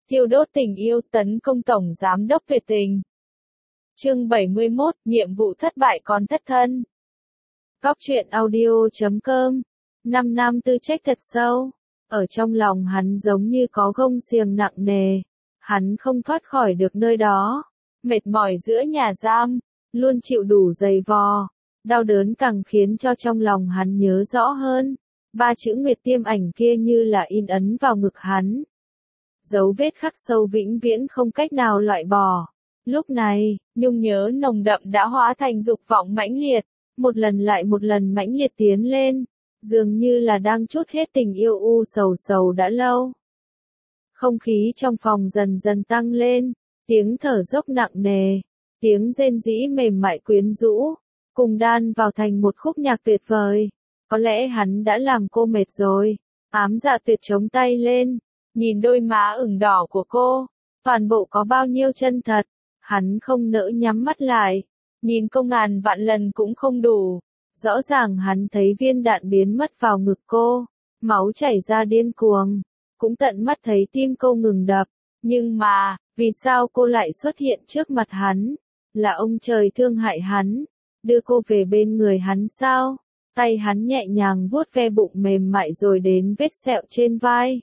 Thiêu đốt tình yêu tấn công Tổng Giám đốc Việt Tình. Chương 71, nhiệm vụ thất bại còn thất thân. Góc truyện audio.com. 5 năm tư trách thật sâu. Ở trong lòng hắn giống như có gông xiềng nặng nề. Hắn không thoát khỏi được nơi đó. Mệt mỏi giữa nhà giam. Luôn chịu đủ dày vò. Đau đớn càng khiến cho trong lòng hắn nhớ rõ hơn. 3 chữ Nguyệt Tiêm Ảnh kia như là in ấn vào ngực hắn. Dấu vết khắc sâu vĩnh viễn không cách nào loại bỏ. Lúc này, nhung nhớ nồng đậm đã hóa thành dục vọng mãnh liệt, một lần lại một lần mãnh liệt tiến lên, dường như là đang trút hết tình yêu u sầu đã lâu. Không khí trong phòng dần dần tăng lên, tiếng thở dốc nặng nề, tiếng rên rỉ mềm mại quyến rũ, cùng đan vào thành một khúc nhạc tuyệt vời. Có lẽ hắn đã làm cô mệt rồi. Ám Dạ Tuyệt chống tay lên, nhìn đôi má ửng đỏ của cô, toàn bộ có bao nhiêu chân thật, hắn không nỡ nhắm mắt lại, nhìn cô ngàn vạn lần cũng không đủ. Rõ ràng hắn thấy viên đạn biến mất vào ngực cô, máu chảy ra điên cuồng, cũng tận mắt thấy tim cô ngừng đập, nhưng mà, vì sao cô lại xuất hiện trước mặt hắn? Là ông trời thương hại hắn, đưa cô về bên người hắn sao? Tay hắn nhẹ nhàng vuốt ve bụng mềm mại rồi đến vết sẹo trên vai.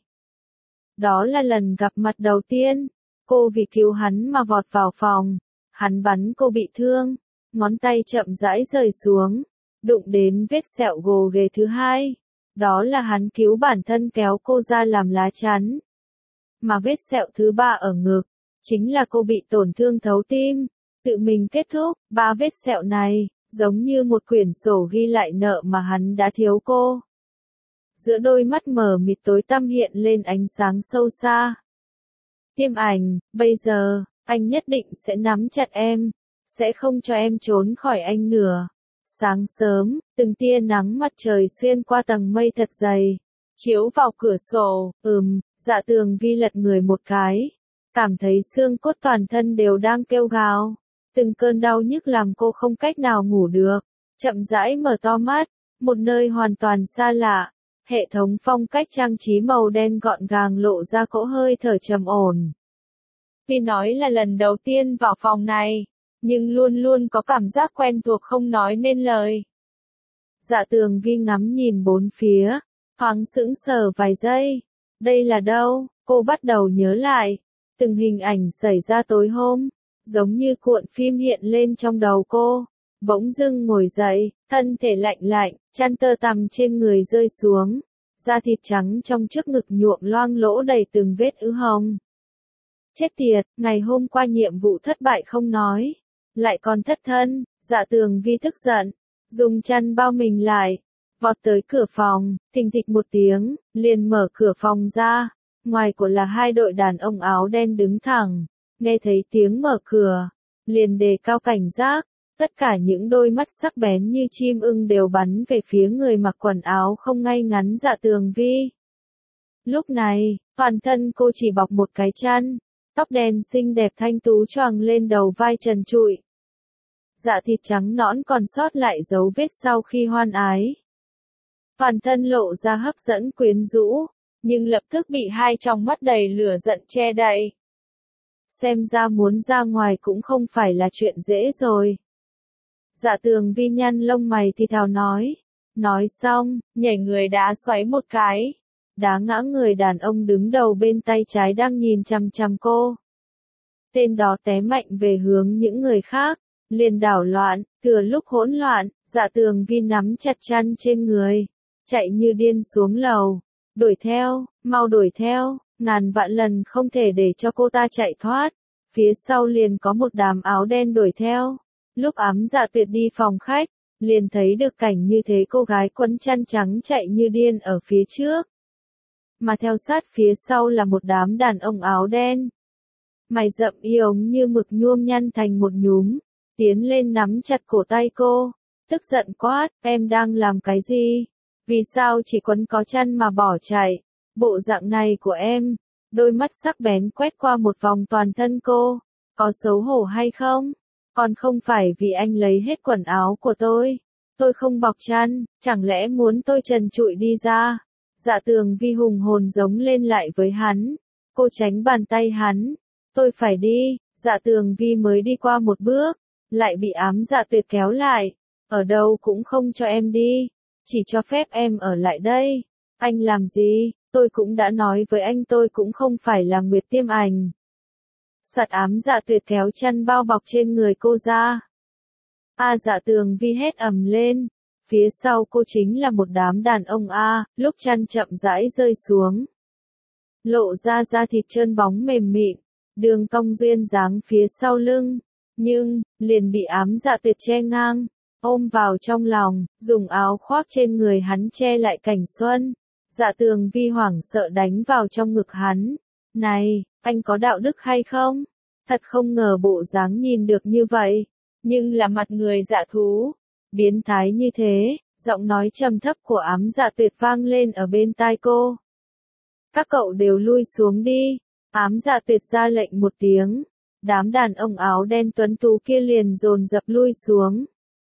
Đó là lần gặp mặt đầu tiên, cô vì cứu hắn mà vọt vào phòng, hắn bắn cô bị thương, ngón tay chậm rãi rời xuống, đụng đến vết sẹo gồ ghề thứ hai. Đó là hắn cứu bản thân kéo cô ra làm lá chắn. Mà vết sẹo thứ ba ở ngực, chính là cô bị tổn thương thấu tim, tự mình kết thúc. 3 vết sẹo này, giống như một quyển sổ ghi lại nợ mà hắn đã thiếu cô. Giữa đôi mắt mờ mịt tối tăm hiện lên ánh sáng sâu xa. Tiêm Ảnh, bây giờ, anh nhất định sẽ nắm chặt em, sẽ không cho em trốn khỏi anh nữa. Sáng sớm, từng tia nắng mặt trời xuyên qua tầng mây thật dày, chiếu vào cửa sổ. Dạ Tường Vi lật người một cái, cảm thấy xương cốt toàn thân đều đang kêu gào. Từng cơn đau nhức làm cô không cách nào ngủ được, chậm rãi mở to mắt, một nơi hoàn toàn xa lạ. Hệ thống phong cách trang trí màu đen gọn gàng lộ ra cỗ hơi thở trầm ổn. Tuy nói là lần đầu tiên vào phòng này, nhưng luôn luôn có cảm giác quen thuộc không nói nên lời. Dạ Tường Vi ngắm nhìn bốn phía, thoáng sững sờ vài giây. Đây là đâu? Cô bắt đầu nhớ lại. Từng hình ảnh xảy ra tối hôm, giống như cuộn phim hiện lên trong đầu cô. Bỗng dưng ngồi dậy, thân thể lạnh lạnh, chăn tơ tằm trên người rơi xuống. Da thịt trắng trong trước ngực nhuộm loang lỗ đầy từng vết ứ hồng. Chết tiệt, ngày hôm qua nhiệm vụ thất bại không nói, lại còn thất thân. Dạ Tường Vi tức giận, dùng chăn bao mình lại, vọt tới cửa phòng, thình thịch một tiếng, liền mở cửa phòng ra. Ngoài của là 2 đội đàn ông áo đen đứng thẳng, nghe thấy tiếng mở cửa, liền đề cao cảnh giác. Tất cả những đôi mắt sắc bén như chim ưng đều bắn về phía người mặc quần áo không ngay ngắn Dạ Tường Vi. Lúc này, toàn thân cô chỉ bọc một cái chăn, tóc đen xinh đẹp thanh tú choàng lên đầu vai trần trụi. Dạ thịt trắng nõn còn sót lại dấu vết sau khi hoan ái. Toàn thân lộ ra hấp dẫn quyến rũ, nhưng lập tức bị 2 tròng mắt đầy lửa giận che đậy. Xem ra muốn ra ngoài cũng không phải là chuyện dễ rồi. Dạ Tường Vi nhăn lông mày thì thào nói. Nói xong, nhảy người đá xoáy một cái, đá ngã người đàn ông đứng đầu bên tay trái đang nhìn chằm chằm cô. Tên đó té mạnh về hướng những người khác, liền đảo loạn. Thừa lúc hỗn loạn, Dạ Tường Vi nắm chặt chăn trên người, chạy như điên xuống lầu. Đuổi theo, mau đuổi theo, ngàn vạn lần không thể để cho cô ta chạy thoát. Phía sau liền có một đám áo đen đuổi theo. Lúc Ám Dạ Tuyệt đi phòng khách, liền thấy được cảnh như thế, cô gái quấn chăn trắng chạy như điên ở phía trước. Mà theo sát phía sau là một đám đàn ông áo đen. Mày rậm yếu như mực nhuôm nhăn thành một nhúm, tiến lên nắm chặt cổ tay cô, tức giận quát, em đang làm cái gì? Vì sao chỉ quấn có chăn mà bỏ chạy? Bộ dạng này của em. Đôi mắt sắc bén quét qua một vòng toàn thân cô, có xấu hổ hay không? Còn không phải vì anh lấy hết quần áo của tôi không bọc chăn, chẳng lẽ muốn tôi trần trụi đi ra? Dạ Tường Vi hùng hồn giống lên lại với hắn. Cô tránh bàn tay hắn. Tôi phải đi. Dạ Tường Vi mới đi qua một bước, lại bị Ám Dạ Tuyệt kéo lại. Ở đâu cũng không cho em đi, chỉ cho phép em ở lại đây. Anh làm gì? Tôi cũng đã nói với anh tôi cũng không phải là Nguyệt Tiêm Ảnh. Sạt Ám Dạ Tuyệt kéo chăn bao bọc trên người cô ra. Dạ Tường Vi hét ầm lên. Phía sau cô chính là một đám đàn ông lúc chăn chậm rãi rơi xuống. Lộ ra da thịt trơn bóng mềm mịn, đường cong duyên dáng phía sau lưng. Nhưng, liền bị Ám Dạ Tuyệt che ngang, ôm vào trong lòng, dùng áo khoác trên người hắn che lại cảnh xuân. Dạ Tường Vi hoảng sợ đánh vào trong ngực hắn. Này, anh có đạo đức hay không? Thật không ngờ bộ dáng nhìn được như vậy, nhưng là mặt người dạ thú, biến thái như thế. Giọng nói trầm thấp của Ám Dạ Tuyệt vang lên ở bên tai cô. Các cậu đều lui xuống đi. Ám Dạ Tuyệt ra lệnh một tiếng. Đám đàn ông áo đen tuấn tú kia liền dồn dập lui xuống.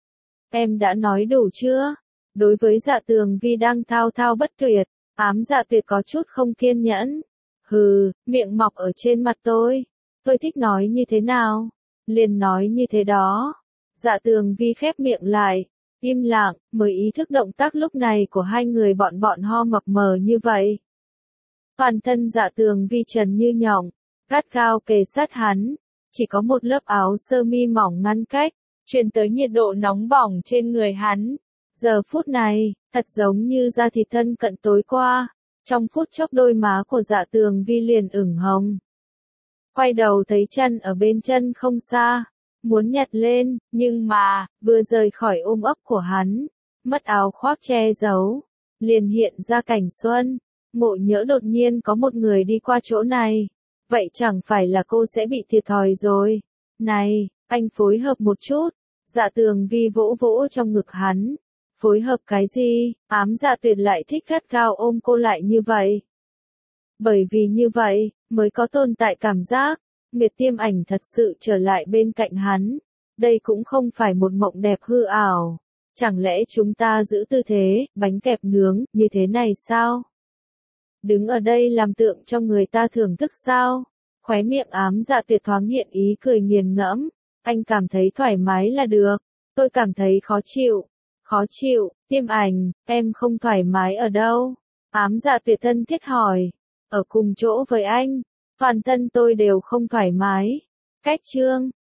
Em đã nói đủ chưa? Đối với Dạ Tường Vi đang thao thao bất tuyệt, Ám Dạ Tuyệt có chút không kiên nhẫn. Hừ, miệng mọc ở trên mặt tôi. Tôi thích nói như thế nào? Liền nói như thế đó. Dạ Tường Vi khép miệng lại, im lặng, mới ý thức động tác lúc này của hai người bọn ho mập mờ như vậy. Toàn thân Dạ Tường Vi trần như nhộng, gắt gao kề sát hắn, chỉ có một lớp áo sơ mi mỏng ngăn cách, truyền tới nhiệt độ nóng bỏng trên người hắn. Giờ phút này, thật giống như da thịt thân cận tối qua, trong phút chốc đôi má của Dạ Tường Vi liền ửng hồng. Quay đầu thấy chân ở bên chân không xa, muốn nhặt lên, nhưng mà, vừa rời khỏi ôm ấp của hắn, mất áo khoác che giấu, liền hiện ra cảnh xuân. Ngộ nhỡ đột nhiên có một người đi qua chỗ này, vậy chẳng phải là cô sẽ bị thiệt thòi rồi. Này, anh phối hợp một chút. Dạ Tường Vi vỗ vỗ trong ngực hắn. Phối hợp cái gì? Ám Dạ Tuyệt lại thích gắt gao ôm cô lại như vậy. Bởi vì như vậy, mới có tồn tại cảm giác, Nguyệt Tiêm Ảnh thật sự trở lại bên cạnh hắn. Đây cũng không phải một mộng đẹp hư ảo. Chẳng lẽ chúng ta giữ tư thế, bánh kẹp nướng, như thế này sao? Đứng ở đây làm tượng cho người ta thưởng thức sao? Khóe miệng Ám Dạ Tuyệt thoáng hiện ý cười nghiền ngẫm. Anh cảm thấy thoải mái là được. Tôi cảm thấy khó chịu. Khó chịu, Tiêm Ảnh, em không thoải mái ở đâu? Ám Dạ Tuyệt thân thiết hỏi. Ở cùng chỗ với anh, toàn thân tôi đều không thoải mái. Cách chương